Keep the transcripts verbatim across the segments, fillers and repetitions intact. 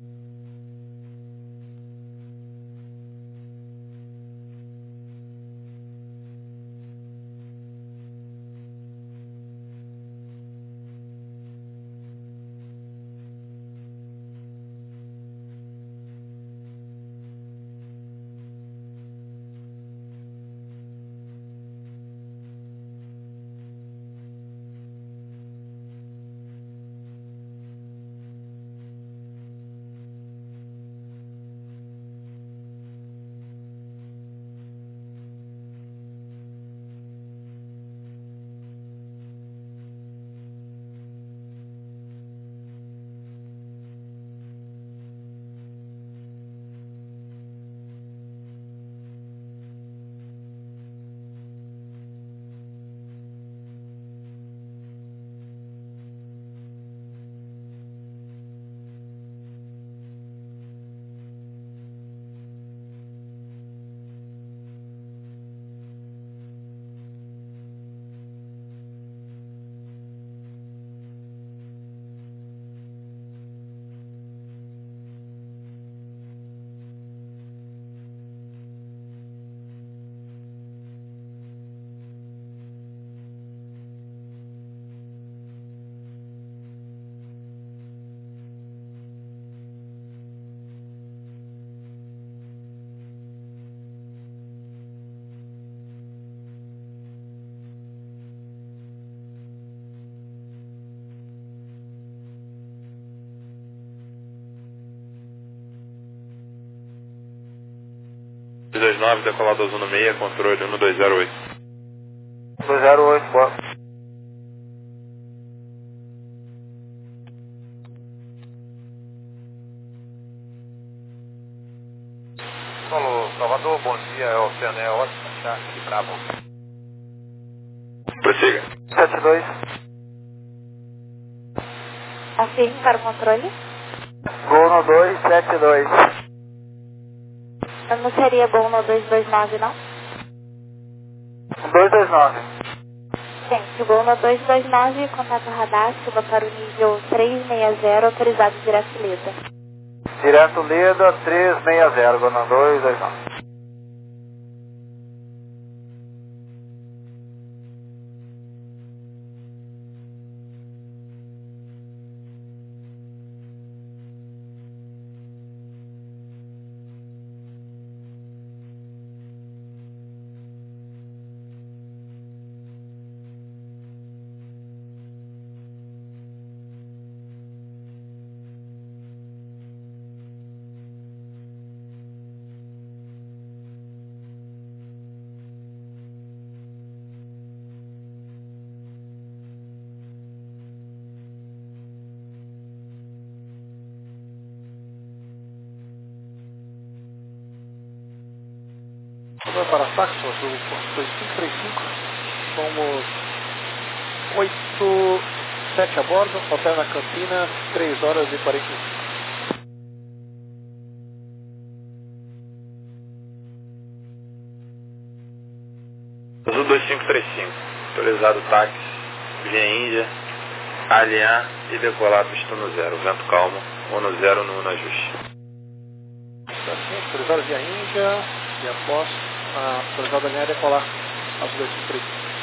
dois nove, decolado Zona seis, controle um dois zero oito. dois zero oito, boa. Alô, Salvador, bom dia, é o Oceanel, ótimo, tá aqui, bravo. Prossiga. sete dois. Confirme para o controle. Gol no dois sete dois. Não seria bom no dois dois nove, não? dois dois nove. Gente, gol no dois dois nove, contato radar, suba para o nível três seis zero, autorizado direto Leda. Direto Leda, três seis zero, gol no dois dois nove. Vamos para Saxo, do dois cinco três cinco, somos oito sete a bordo, hotel na Campinas, três horas e quarenta e cinco. Azul dois cinco três cinco, autorizado táxi, via Índia, alinhar e decolar pista no zero, vento calmo, um no zero no ajuste. Assim, autorizado via Índia, e após a autorizada linha decolar Azul dois cinco três cinco.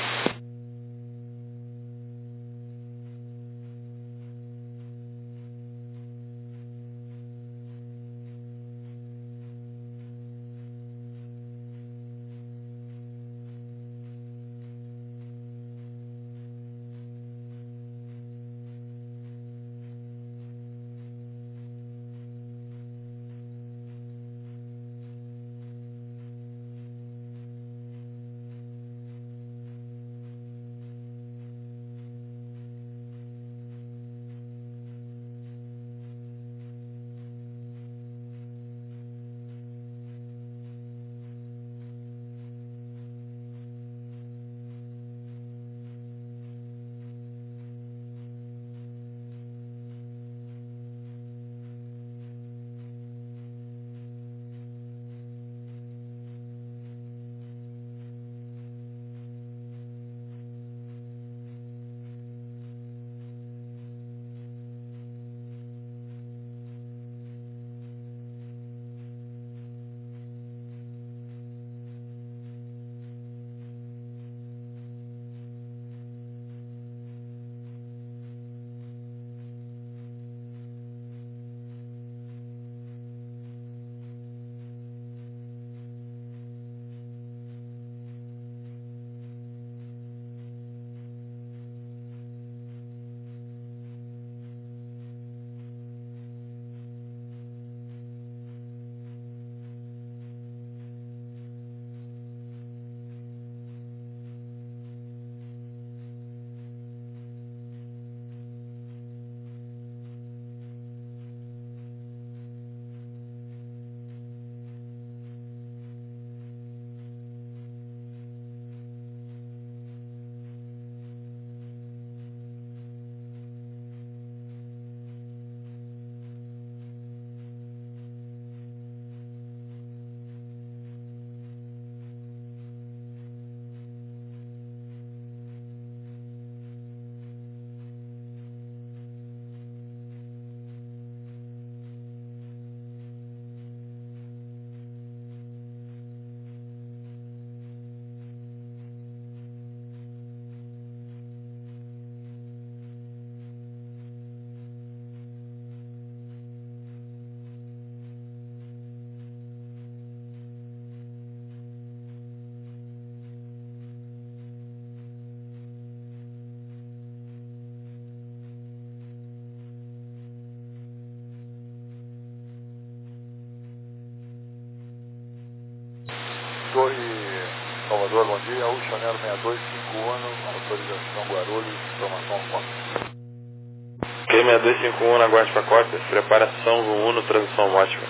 Computador, bom dia. U Chanel seis dois cinco um, autorização Guarulhos, informação foto. Q seis dois cinco um na guarda pacote, preparação Uno, transição ótima.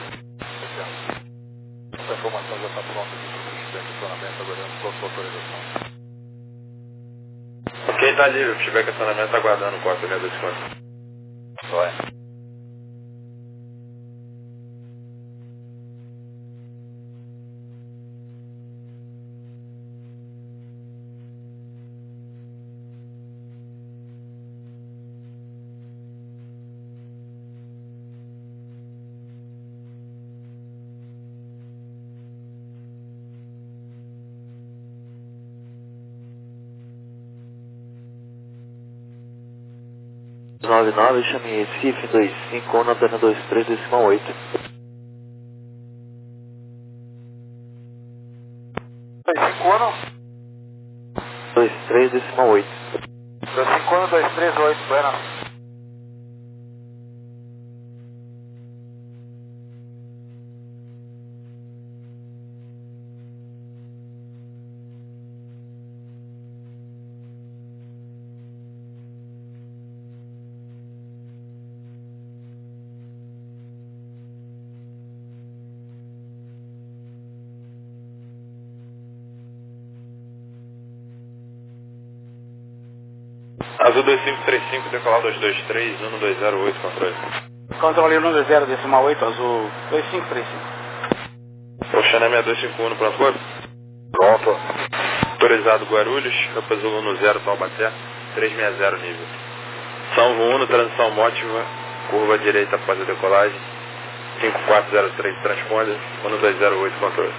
Essa informação já está pronta aqui para o feedback de acionamento, aguardando toda a sua autorização. Ok, está livre, o feedback de acionamento aguardando o código seis dois cinco um. Vai. nove nove, chame Recife dois cinco um, Antena dois três, decimal oito. dois cinco um, dois três, decimal oito. dois cinco um, dois três oito, Buena. Azul dois cinco três cinco, decolar dois dois três, um dois zero oito, controle. Controle um dois zero, decimal oito, azul dois cinco três cinco. Oxané seis dois cinco um no pronto corpo. Pronto. Autorizado Guarulhos, Campo Azul um zero, Taubaté, três seis zero nível. São Uno, transição mótiva, curva direita após a decolagem, cinco quatro zero três, transponder, um dois zero oito, controle.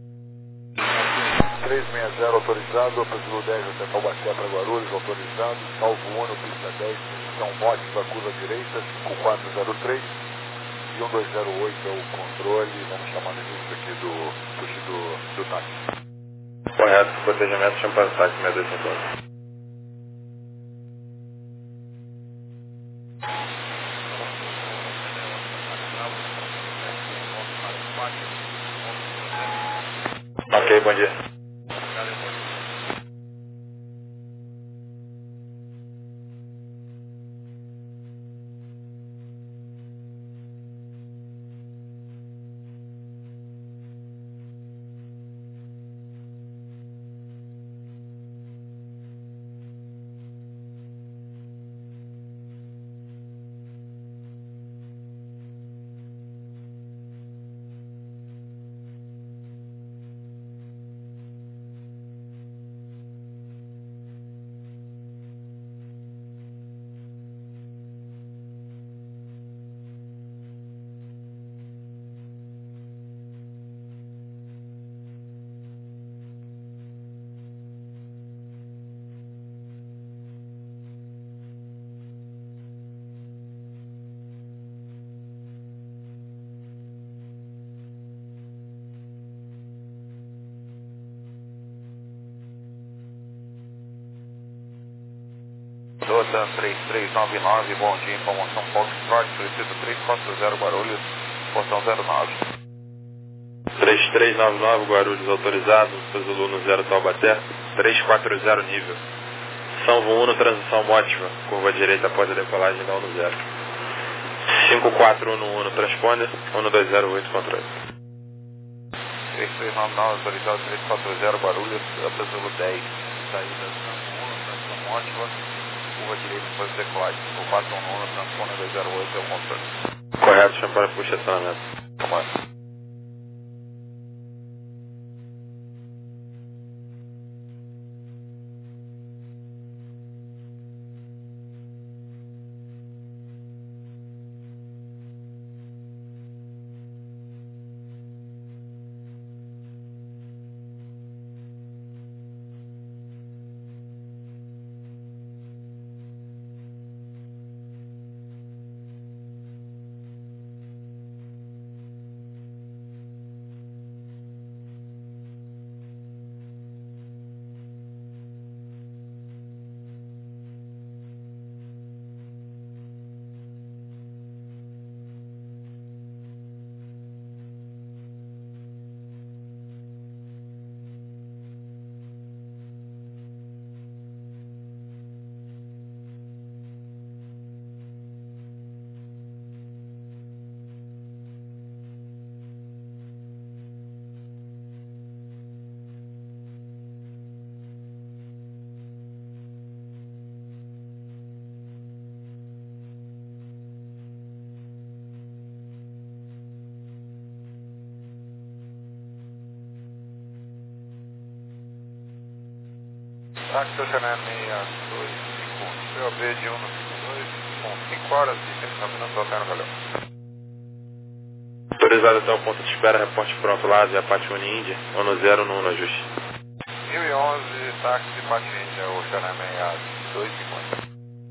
três seis zero autorizado, Brasil dez até Taubaté para Guarulhos, autorizado, salvo Uno, pista dez, posição mótiva, curva direita, cinco quatro zero três e um dois zero oito é o controle, vamos chamar no início aqui do, do, do, do táxi. Correto, protegimento, chama para o táxi seis dois cinco um. Ok, bom dia. Dota três três nove nove, bom dia, informação Foxtrot, preciso três quatro zero Guarulhos, portão zero nove. três três nove nove, Guarulhos autorizado, Azul um zero, Taubaté, três quatro zero nível. São Uno, transição mótiva, curva direita após a decolagem da um zero. cinco quatro um um, transponder, um dois zero oito, controle. três três nove nove, autorizado três quatro zero Guarulhos, Azul dez, saída São Uno, transição mótiva, curva direita após a decolagem, cinco quatro um um, transponder dois zero oito é o controle. Correto, chama para puxa acionamento. Comando. táxi Oceané seis dois cinco um, C O B de um no cinco dois, com cinco horas e trinta e nove minutos, Oceano Galhão. Autorizado até o ponto de espera, reporte pronto lá, via Pátio Índia, ONU zero no no ajuste. mil e onze, táxi Pátio Índia, Oceané seis dois cinco um.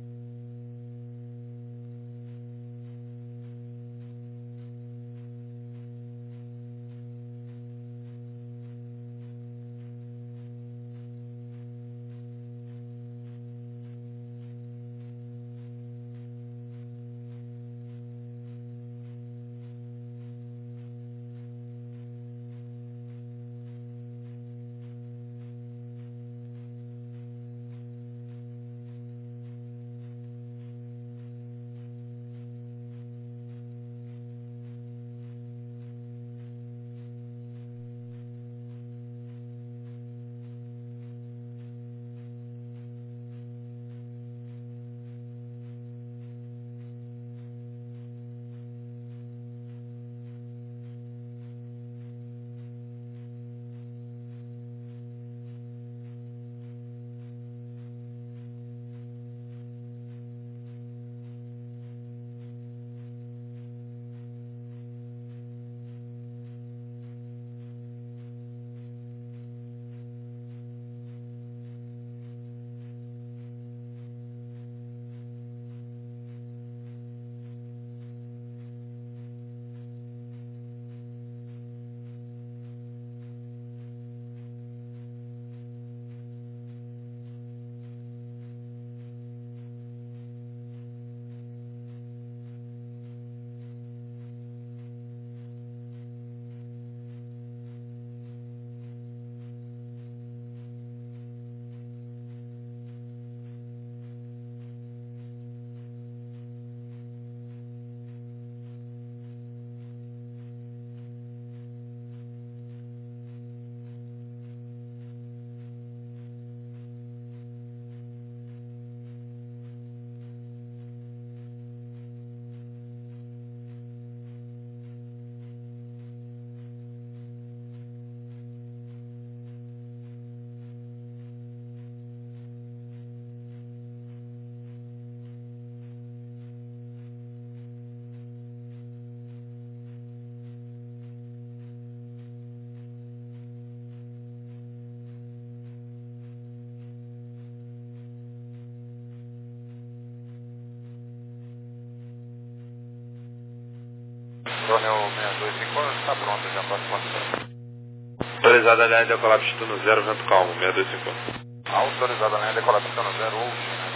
Torneo seis dois cinco um, está pronto, já pode passar. Autorizado a linha decolar pistão zero, vento calmo, seis dois cinco um. Autorizado a linha decolar pistão zero, Ocean,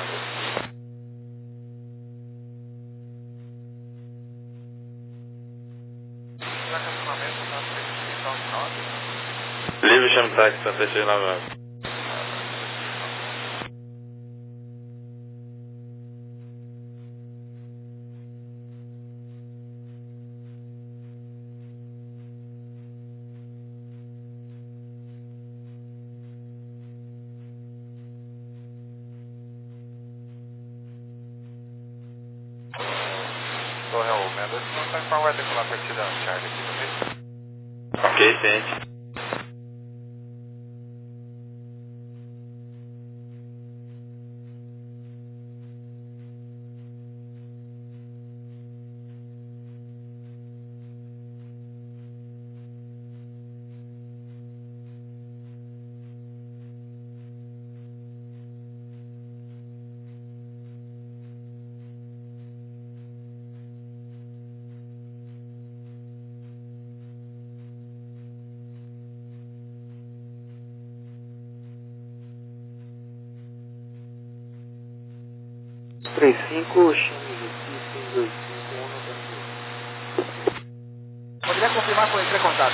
Livre chame táxi, Santa Cheia nove nove. Torneo seis dois cinco um, qual vai decolar a partir da Charlie aqui também? Ok, ciente. três cinco, chame Recife, dois cinco um, noventa. Poderia confirmar com entre contato.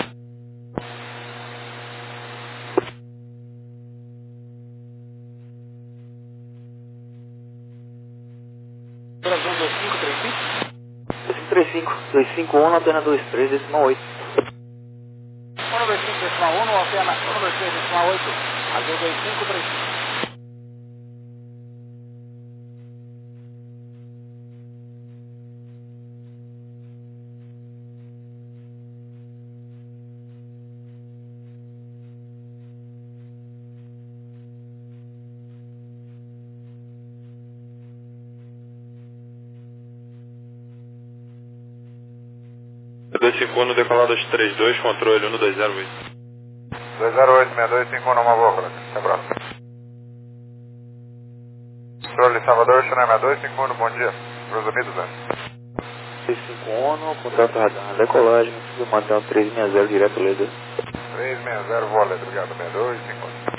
um dois cinco três cinco? três cinco, dois cinco um, antena dois três, decimal oito. um dois cinco decimal um, antena um dois três decimal oito. Azul dois cinco três cinco. dois cinco um, decolar dois três dois, controle um dois zero oito. dois zero oito, seis dois cinco um, uma boa, colega. Abraço. Controle Salvador, China seis dois cinco um, bom dia. Resumido, Zé. três cinco um, contato radar, decolagem, manter um três seis zero direto líder. três seis zero, voa letra, obrigado, seis dois cinco um.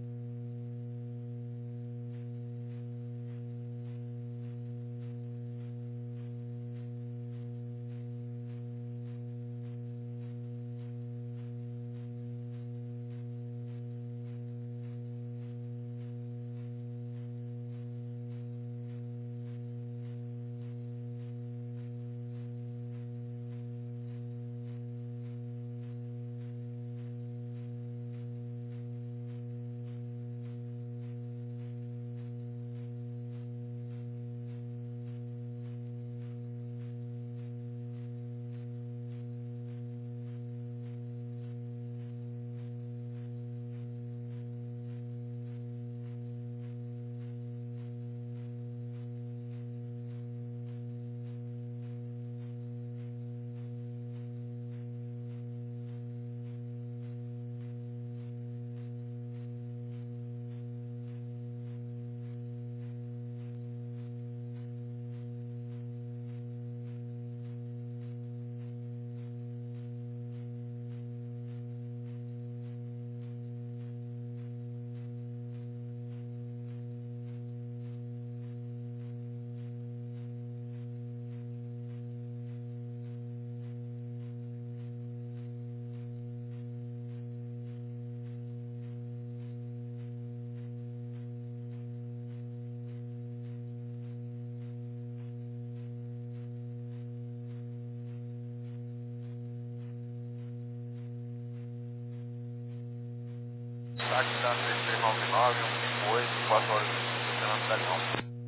Táxi da seis três nove nove, um cinco oito, quatro horas funcionando caminhão.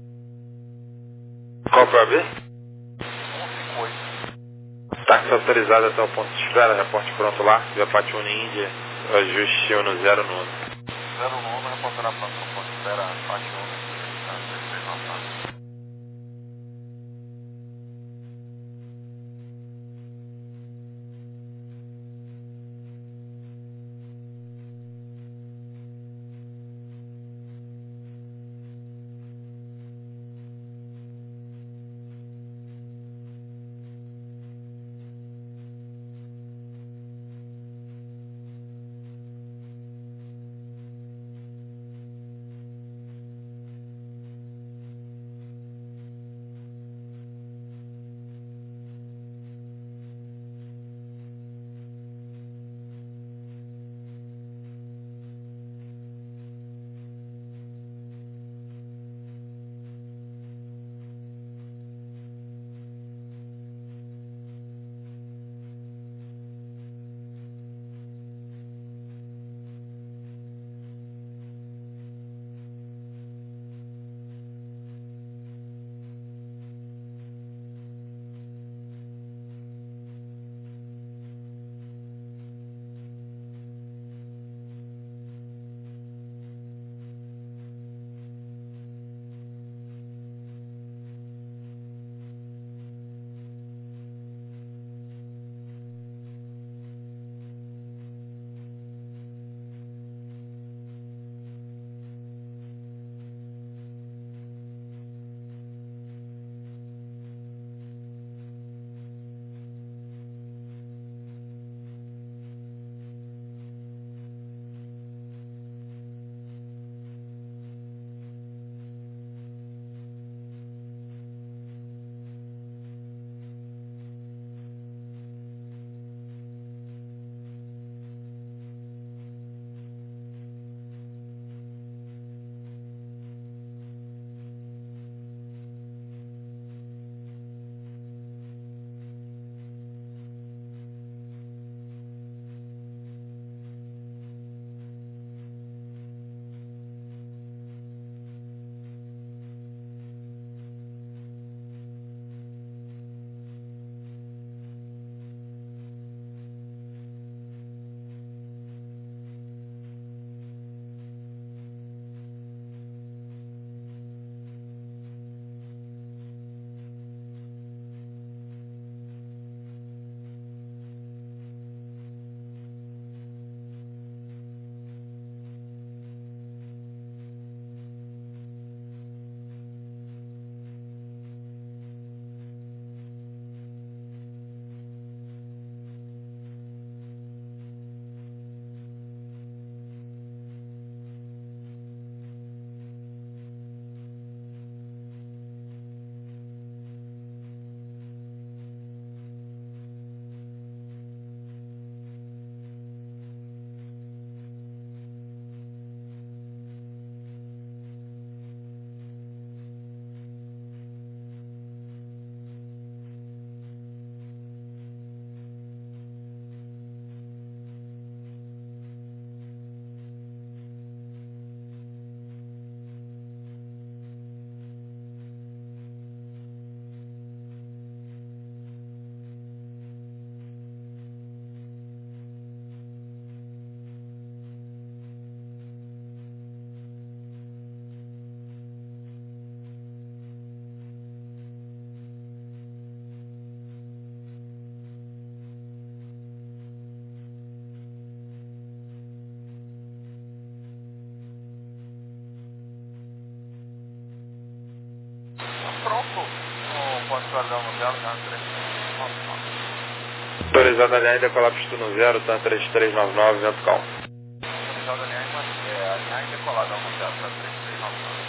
Qual para B? um cinco oito. Táxi autorizado até o ponto de espera, reporte pronto lá, Via Patiuna Índia, ajuste um zero no zero nove, reportará para o ponto de espera, Patiuna, seis três nove nove. Autorizado a alinhar e decolar pista no zero, tá três três nove nove, vento calmo. Autorizado a alinhar e man- é, alinhar e decolar, dá um zero, tá três três nove nove.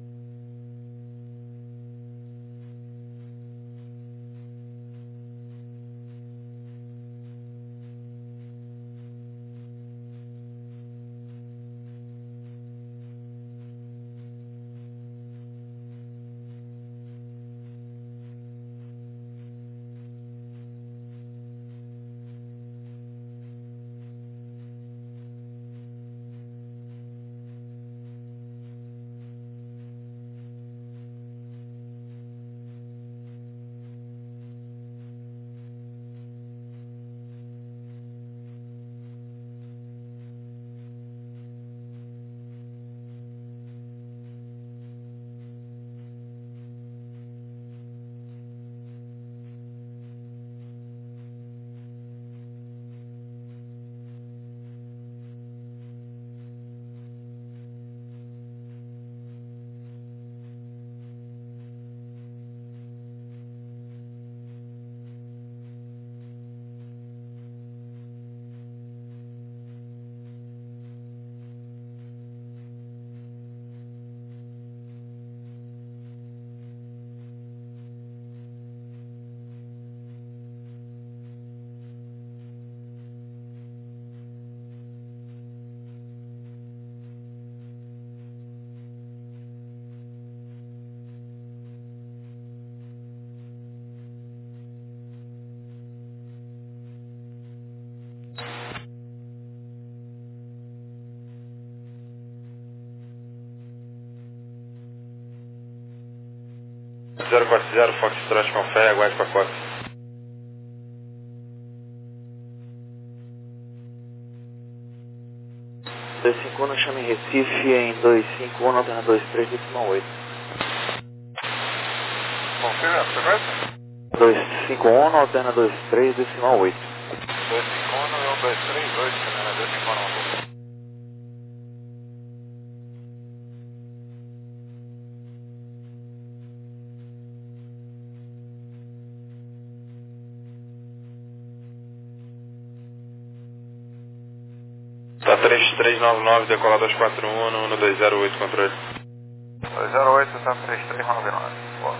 zero quatro zero, Foxtrot com fé, aguarde pacote. dois cinco um, chame Recife em dois cinco um, alterna dois três, decimal oito. Confirma a frequência? dois cinco um, alterna dois três, decimal oito. dois cinco um e um dois três oito, né? dois cinco um. Tá três três nove nove, decolar dois quatro um, no um dois zero oito, controle. dois zero oito, tá três três nove nove. Boa.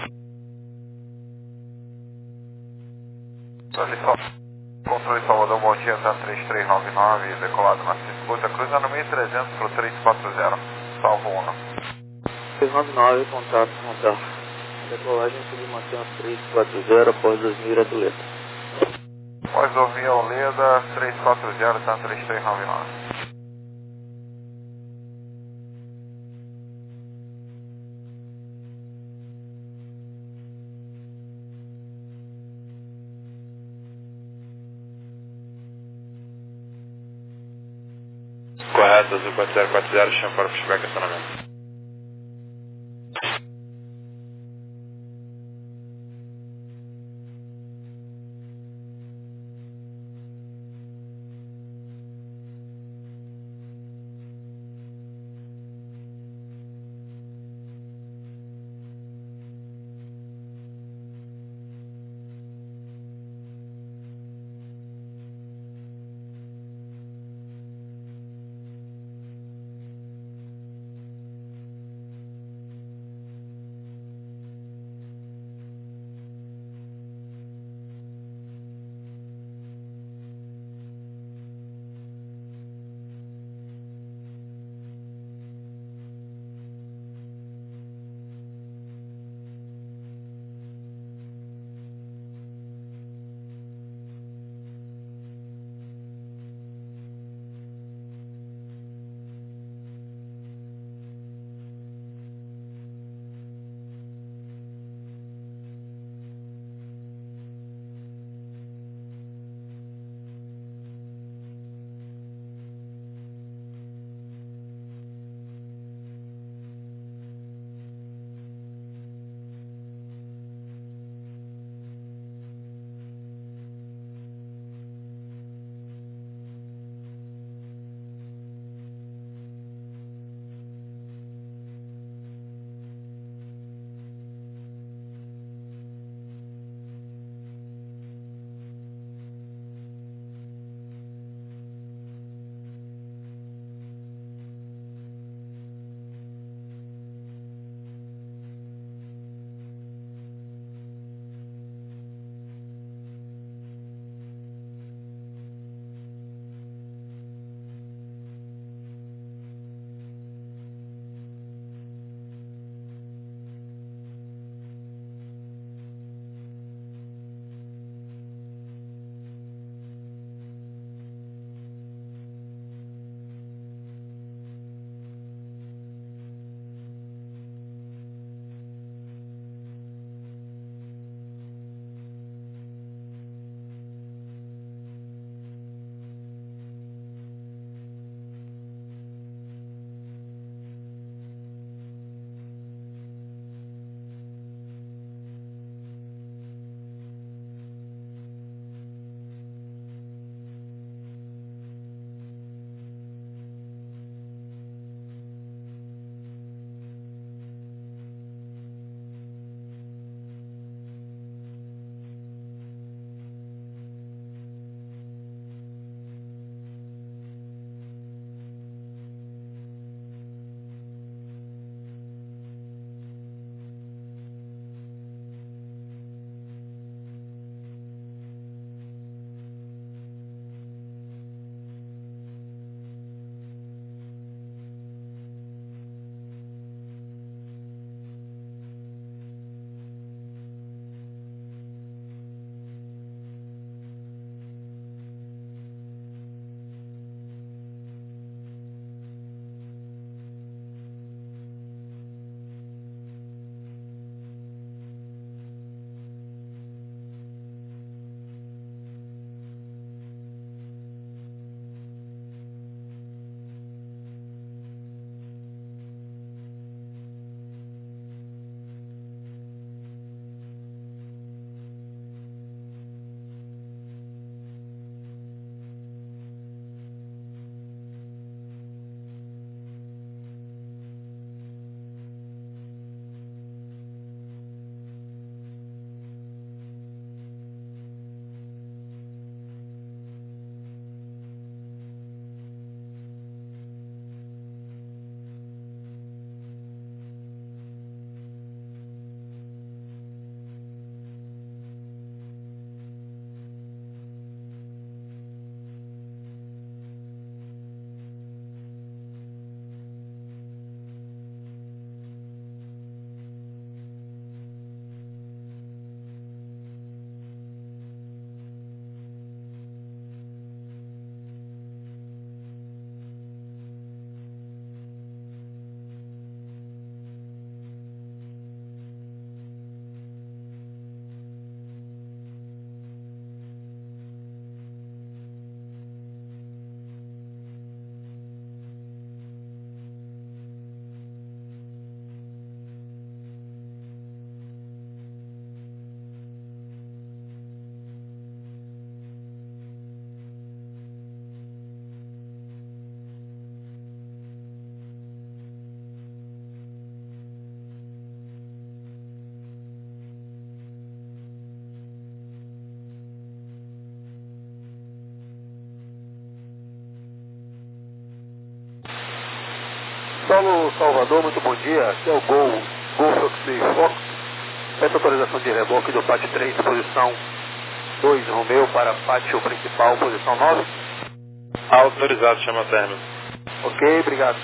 Ali só. Controle Salvador, bom dia, tá três três nove nove, decolado na Cisputa, cruzando mil e trezentos pro três quatro zero. Salvo um. três nove nove, contato radar. Decolagem submantém três quatro zero, após dois mil Iratuleta. Após ouvir a Oleda, três quatro zero, tá três três nove nove. Correto, azul quatro zero quatro zero, chama para o pushback acionamento. Paulo Salvador, muito bom dia. Aqui é o Gol, Gol Foxy Fox. Peço autorização de reboque do pátio três, posição dois, Romeu, para pátio principal, posição nove. Autorizado, chama término. Ok, obrigado.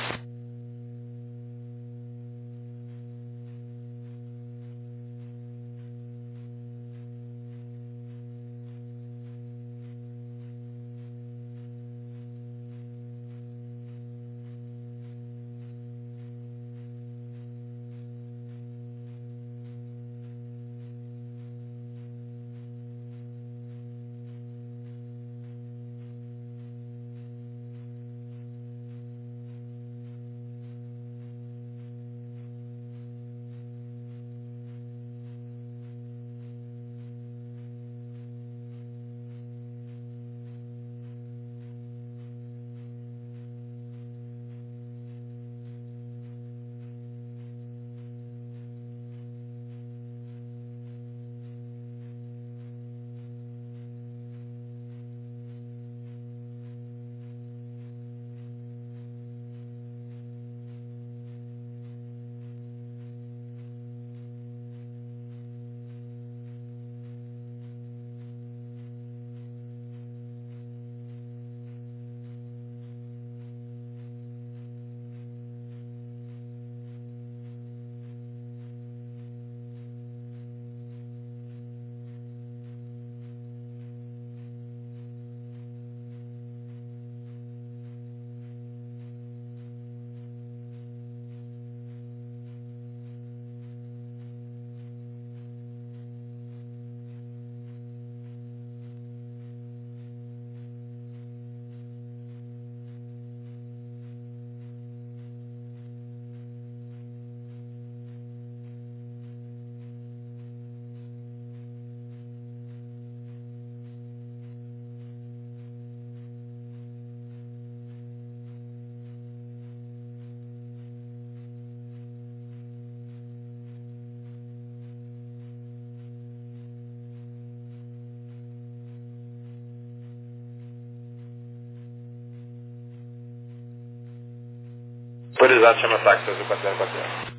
Autorizado, chama táxi, azul quatro zero quatro zero.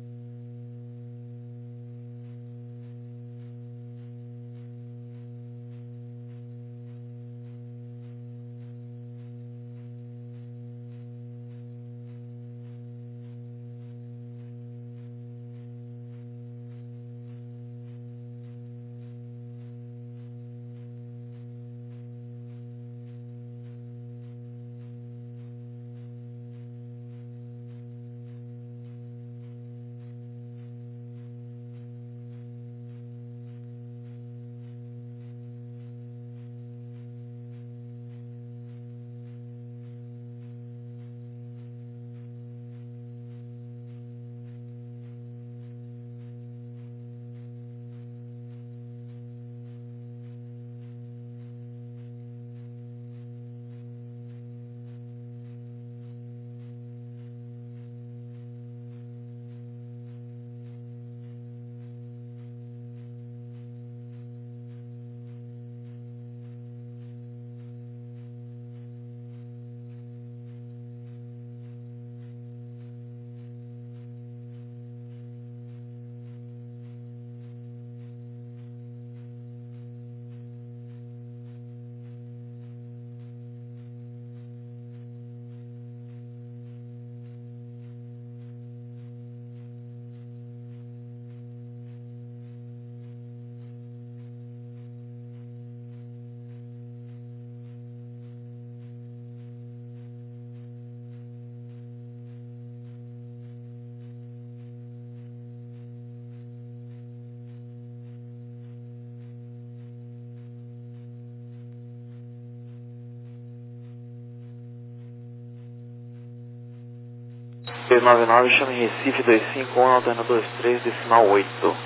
P noventa e nove, chama em Recife dois cinco um, alterna dois três, decimal oito.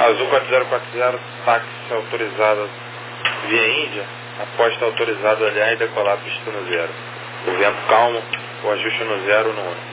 Azul quatro zero quatro zero, táxi autorizado via Índia, aposta autorizado olhar e decolar pista no zero. O vento calmo, o ajuste no zero no uno.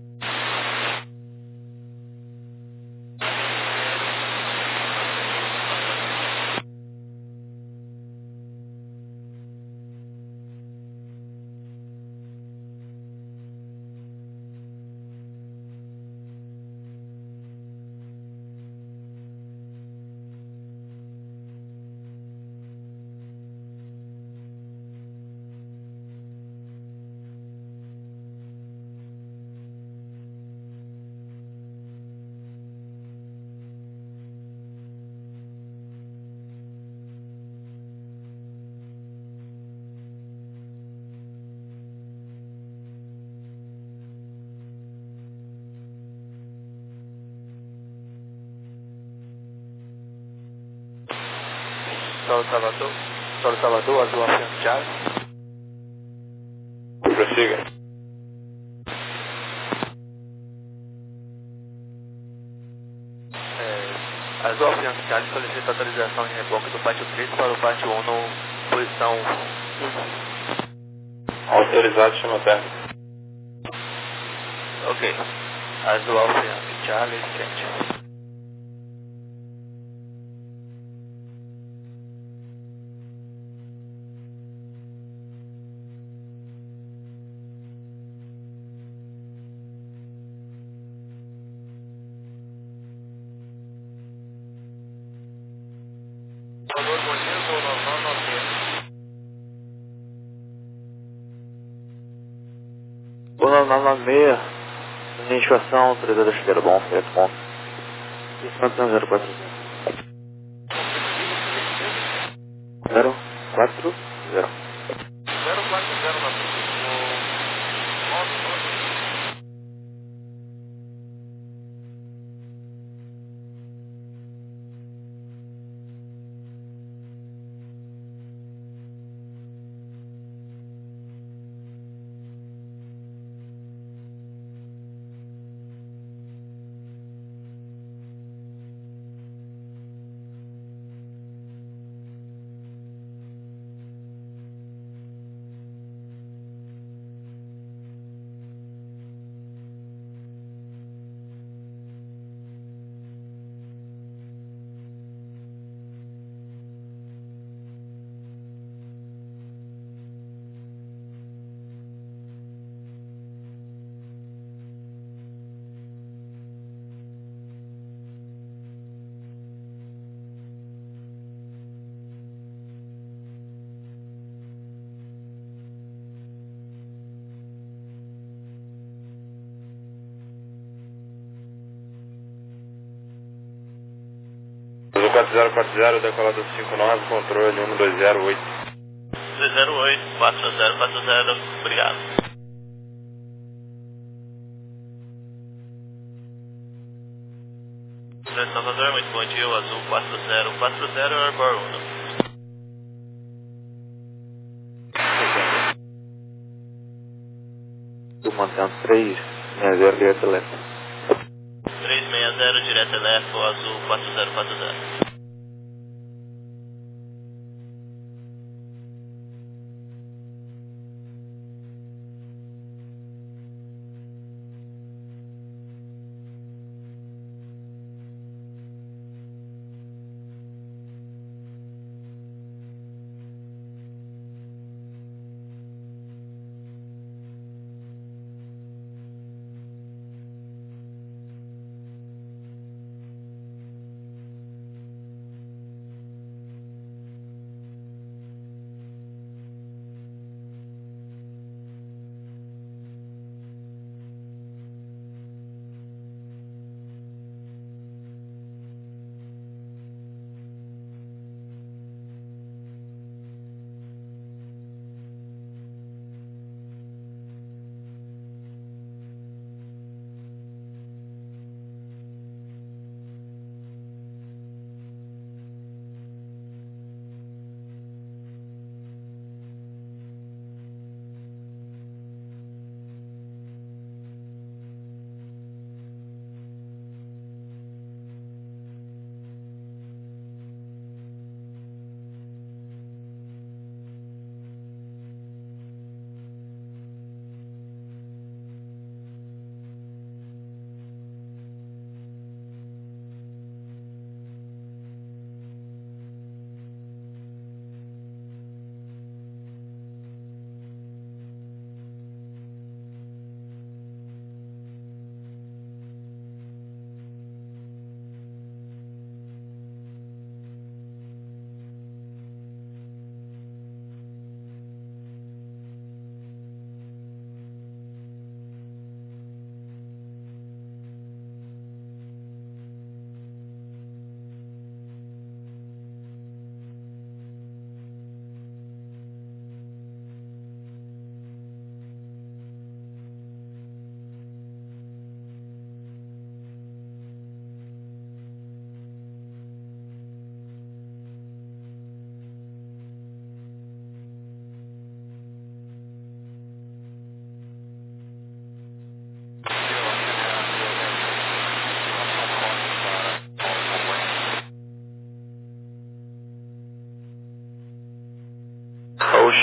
Solo Salvador, Solo Salvador, Azul Alfiance Charlie. Prossiga. É, Azul Alfiance Charlie solicita autorização de reboque do pátio três para o pátio um no posição um. Autorizado, chama terra. Ok. Azul Alfiance Charlie, frente. Gol nove nove seis, identificação autorizada chuveiro bom, certo ponto. zero quatro zero. zero quatro zero. zero quatro zero na Azul quatro zero quatro zero, decolador cinco nove, controle um dois zero oito. dois zero oito, quatro zero quatro zero, obrigado. Salvador, muito bom dia, o Azul quatro zero quatro zero, Arbor um. Do mantendo três seis zero direto leste. três seis zero, direto leste, o Azul quatro zero quatro zero.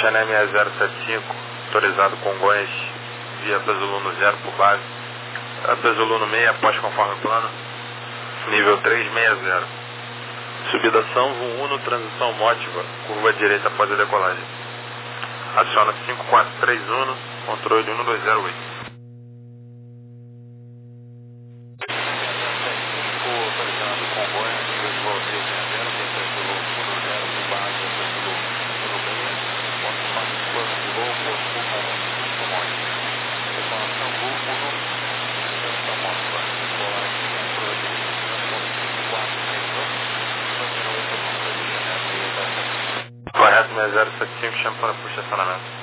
Xané seis zero sete cinco, autorizado Congonhas, via Pesolano zero por base. Pesolano seis, após conforme plano, nível três seis zero. Subida São Uno, transição Mótiva, curva direita após a decolagem. Aciona cinco quatro três um, controle um dois zero oito. Correto, seis zero sete cinco, chama para o estacionamento.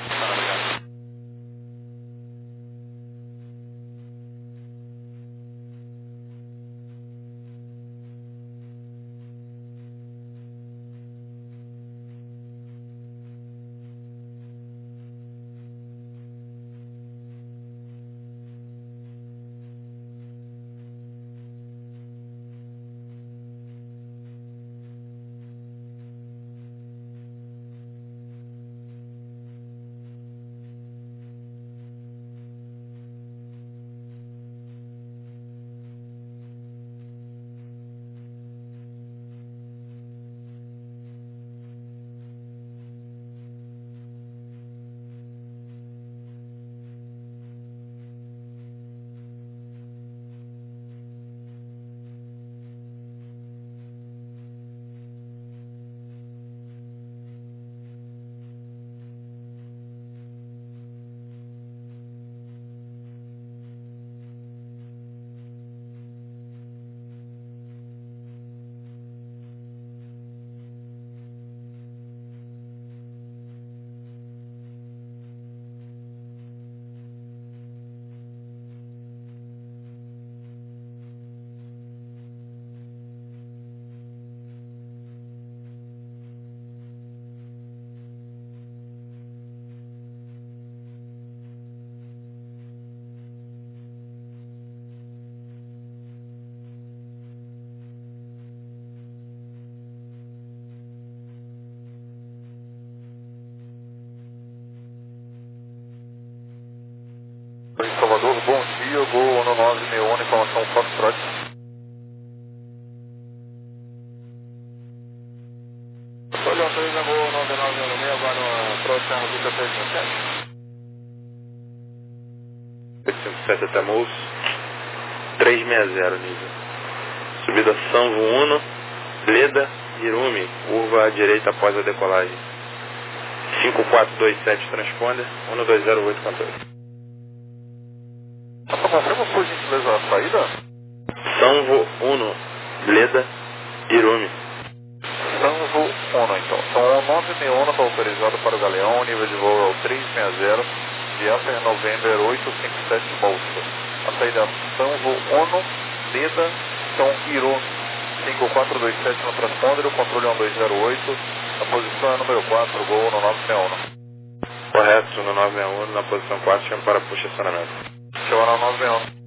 Salvador, bom dia, Gol no nove seis um, informação Foxtrot. Olha, três a Gol nove nove um seis, agora no próximo Ruta três cinco sete. três cinco sete até Mous, três seis zero nível. Subida São Uno, Leda, Irumi, curva à direita após a decolagem. cinco quatro dois sete transponder, um dois zero oito controle. Confirma por gentileza a saída? São Uno, Leda, Irumi. São Uno então. Então o nove seis um está autorizado para o Galeão, nível de voo é o três seis zero, Viaça November oito cinco sete Bolsa. A saída São Uno, Leda, São Irumi. cinco quatro dois sete no transponder, o controle um dois zero oito, a posição é número quatro, Gol no nove seis um. Correto, no nove seis um, na posição quatro, chama para puxa estacionamento. Chama no nove seis um.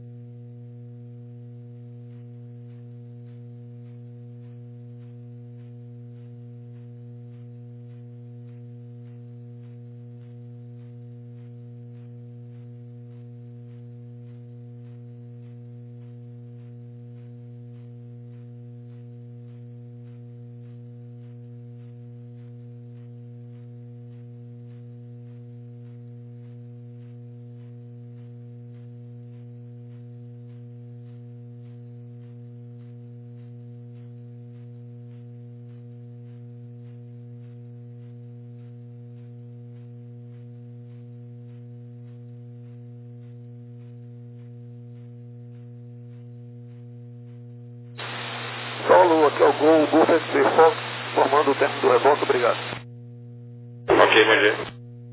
Solo, aqui é o Gol, Gol F C Fox, formando o término do reboque, obrigado. Ok, bom dia.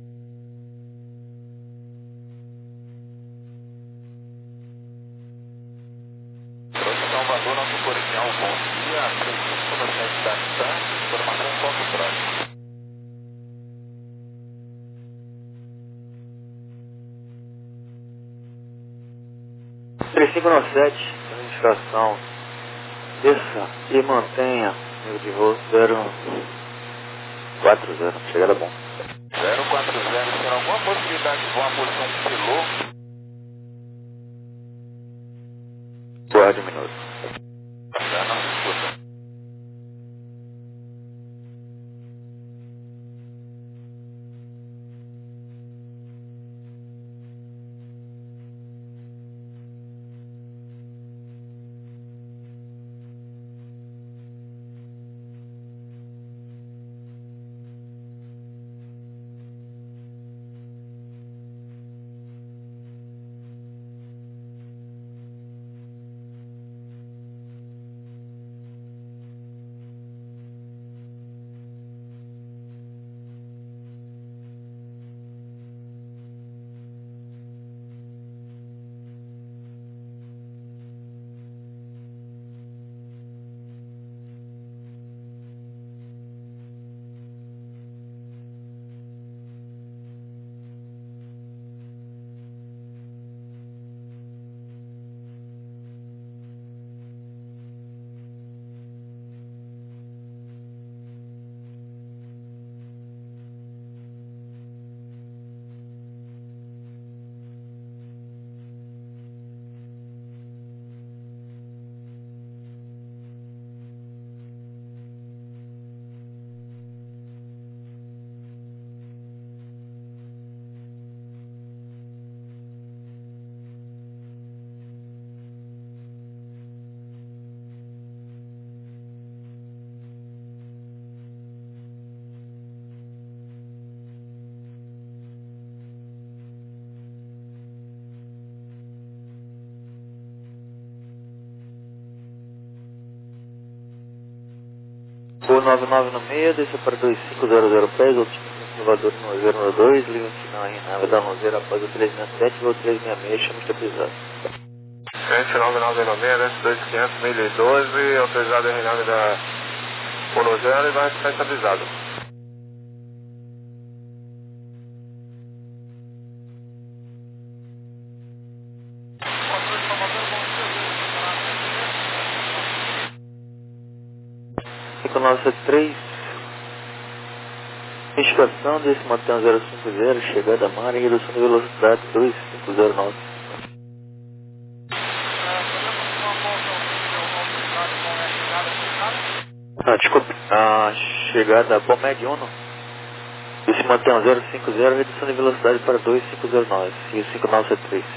Salvador, nosso policial, bom dia, serviço comercial de Tatã, informação Fox Trot. três cinco nove sete, identificação. Desça e mantenha nível de voo zero quatro zero, chegada bom. zero quatro zero, tem alguma possibilidade de voar a posição pilô? Guarde um minuto. Já não se escuta. Gol nove nove no meio, desça para dois cinco zero zero pés, último elevador no zero nove dois, liga o sinal em nave da Nozera após o trezentos e sessenta e sete, voo trezentos e sessenta e seis, chama estabilizado. Frente nove nove no meio, desce dois quinhentos, milha e doze, autorizado em nave da Nozera e vai ficar estabilizado. cinco nove sete três, indicação desse Mantém zero cinco zero, chegada a mar e redução de velocidade dois cinco zero nove. Ah, desculpe, a chegada a Bomeg uno, esse Mantém zero cinco zero, redução de velocidade para dois cinco zero nove e cinco nove sete três.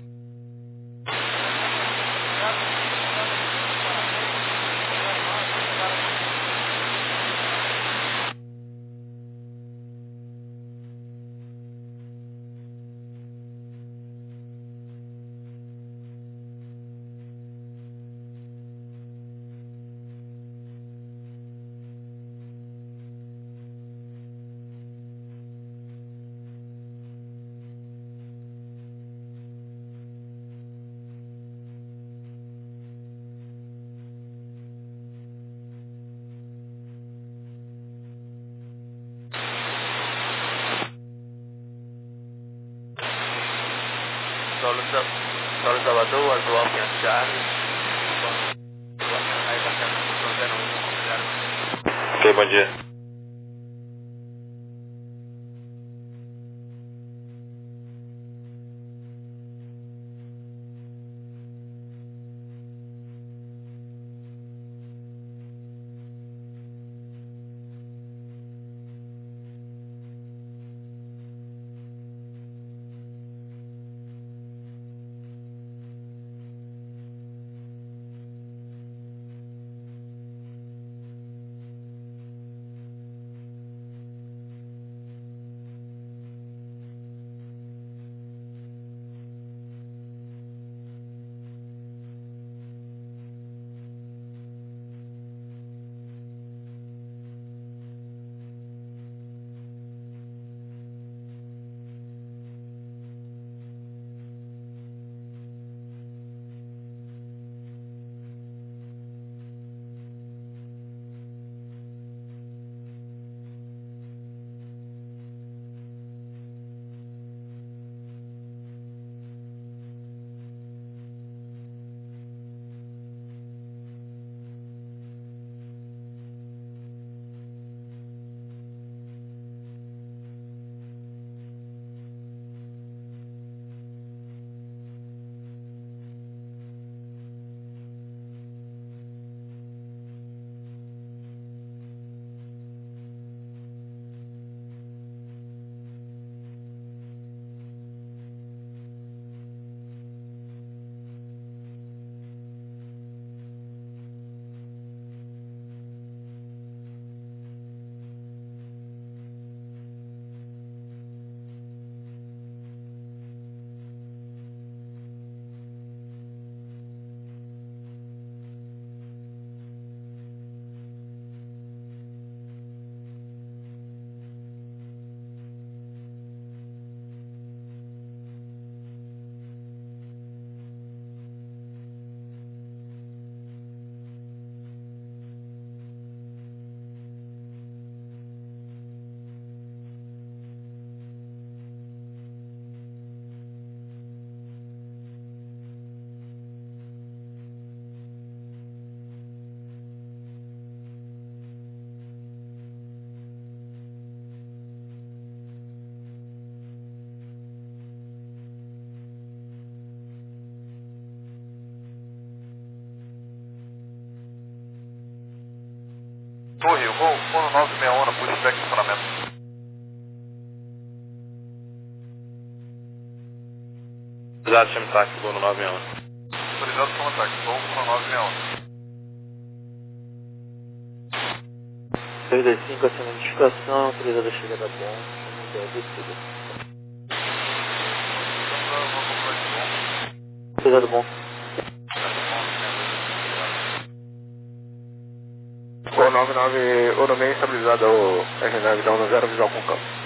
Solo Salvador, Alto Charlie. Ok, bom dia. Torre, eu vou, vou no nove seis um na pushback de estacionamento. Autorizado, chame táxi, vou no nove seis um. Autorizado, chama táxi, vou no nove seis um. três dois cinco, acima de identificação, autorizado a chegada da ponte, descida. Autorizado bom. O nove nove, o nome é estabilizado, o R nove, dá um zero visual com campo.